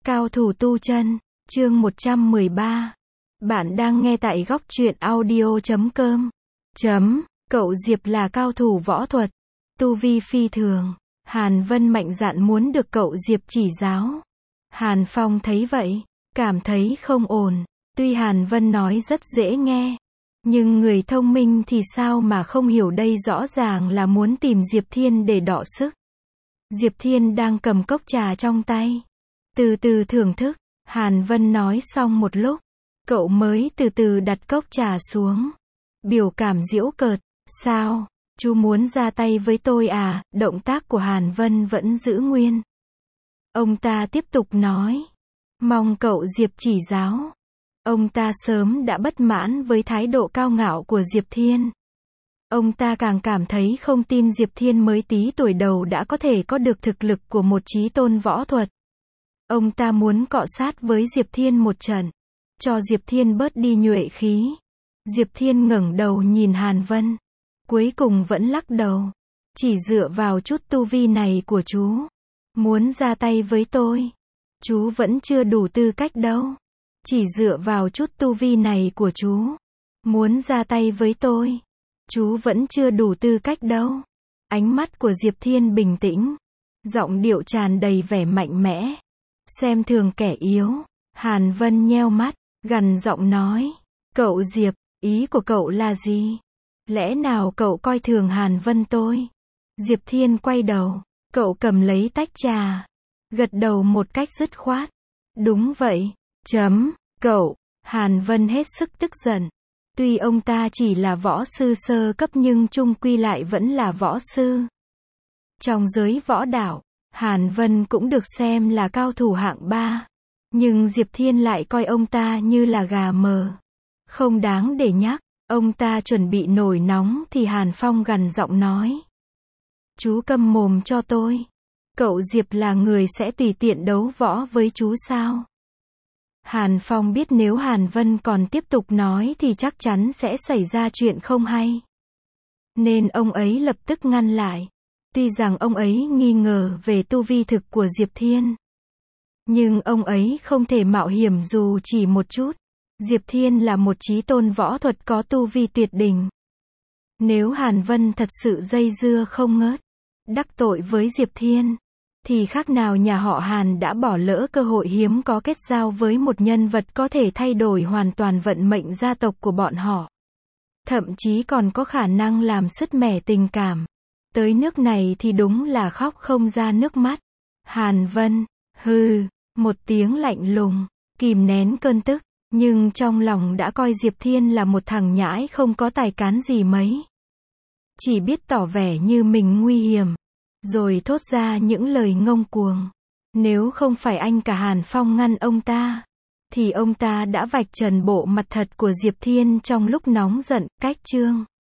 Cao thủ tu chân, chương 113. Bạn đang nghe tại góc truyện audio.com. Cậu Diệp là cao thủ võ thuật, tu vi phi thường. Hàn Vân mạnh dạn muốn được cậu Diệp chỉ giáo. Hàn Phong thấy vậy, cảm thấy không ổn. Tuy Hàn Vân nói rất dễ nghe, nhưng người thông minh thì sao mà không hiểu, đây rõ ràng là muốn tìm Diệp Thiên để đọ sức. Diệp Thiên đang cầm cốc trà trong tay, từ từ thưởng thức. Hàn Vân nói xong một lúc, cậu mới từ từ đặt cốc trà xuống. Biểu cảm giễu cợt, sao, chú muốn ra tay với tôi à? Động tác của Hàn Vân vẫn giữ nguyên. Ông ta tiếp tục nói, mong cậu Diệp chỉ giáo. Ông ta sớm đã bất mãn với thái độ cao ngạo của Diệp Thiên. Ông ta càng cảm thấy không tin Diệp Thiên mới tí tuổi đầu đã có thể có được thực lực của một chí tôn võ thuật. Ông ta muốn cọ sát với Diệp Thiên một trận, cho Diệp Thiên bớt đi nhuệ khí. Diệp Thiên ngẩng đầu nhìn Hàn Vân, cuối cùng vẫn lắc đầu. Chỉ dựa vào chút tu vi này của chú, muốn ra tay với tôi, chú vẫn chưa đủ tư cách đâu. Chỉ dựa vào chút tu vi này của chú, muốn ra tay với tôi, chú vẫn chưa đủ tư cách đâu. Ánh mắt của Diệp Thiên bình tĩnh, giọng điệu tràn đầy vẻ mạnh mẽ, xem thường kẻ yếu. Hàn Vân nheo mắt, gằn giọng nói, cậu Diệp, ý của cậu là gì? Lẽ nào cậu coi thường Hàn Vân tôi? Diệp Thiên quay đầu, cậu cầm lấy tách trà, gật đầu một cách dứt khoát. Đúng vậy, cậu. Hàn Vân hết sức tức giận. Tuy ông ta chỉ là võ sư sơ cấp nhưng chung quy lại vẫn là võ sư. Trong giới võ đạo, Hàn Vân cũng được xem là cao thủ hạng 3. Nhưng Diệp Thiên lại coi ông ta như là gà mờ, không đáng để nhắc. Ông ta chuẩn bị nổi nóng thì Hàn Phong gằn giọng nói, chú câm mồm cho tôi. Cậu Diệp là người sẽ tùy tiện đấu võ với chú sao? Hàn Phong biết nếu Hàn Vân còn tiếp tục nói thì chắc chắn sẽ xảy ra chuyện không hay, nên ông ấy lập tức ngăn lại. Tuy rằng ông ấy nghi ngờ về tu vi thực của Diệp Thiên, nhưng ông ấy không thể mạo hiểm dù chỉ một chút. Diệp Thiên là một chí tôn võ thuật có tu vi tuyệt đỉnh. Nếu Hàn Vân thật sự dây dưa không ngớt, đắc tội với Diệp Thiên, thì khác nào nhà họ Hàn đã bỏ lỡ cơ hội hiếm có kết giao với một nhân vật có thể thay đổi hoàn toàn vận mệnh gia tộc của bọn họ. Thậm chí còn có khả năng làm sứt mẻ tình cảm. Tới nước này thì đúng là khóc không ra nước mắt. Hàn Vân, hừ, một tiếng lạnh lùng, kìm nén cơn tức, nhưng trong lòng đã coi Diệp Thiên là một thằng nhãi không có tài cán gì mấy. Chỉ biết tỏ vẻ như mình nguy hiểm, rồi thốt ra những lời ngông cuồng. Nếu không phải anh cả Hàn Phong ngăn ông ta, thì ông ta đã vạch trần bộ mặt thật của Diệp Thiên trong lúc nóng giận. Cách chương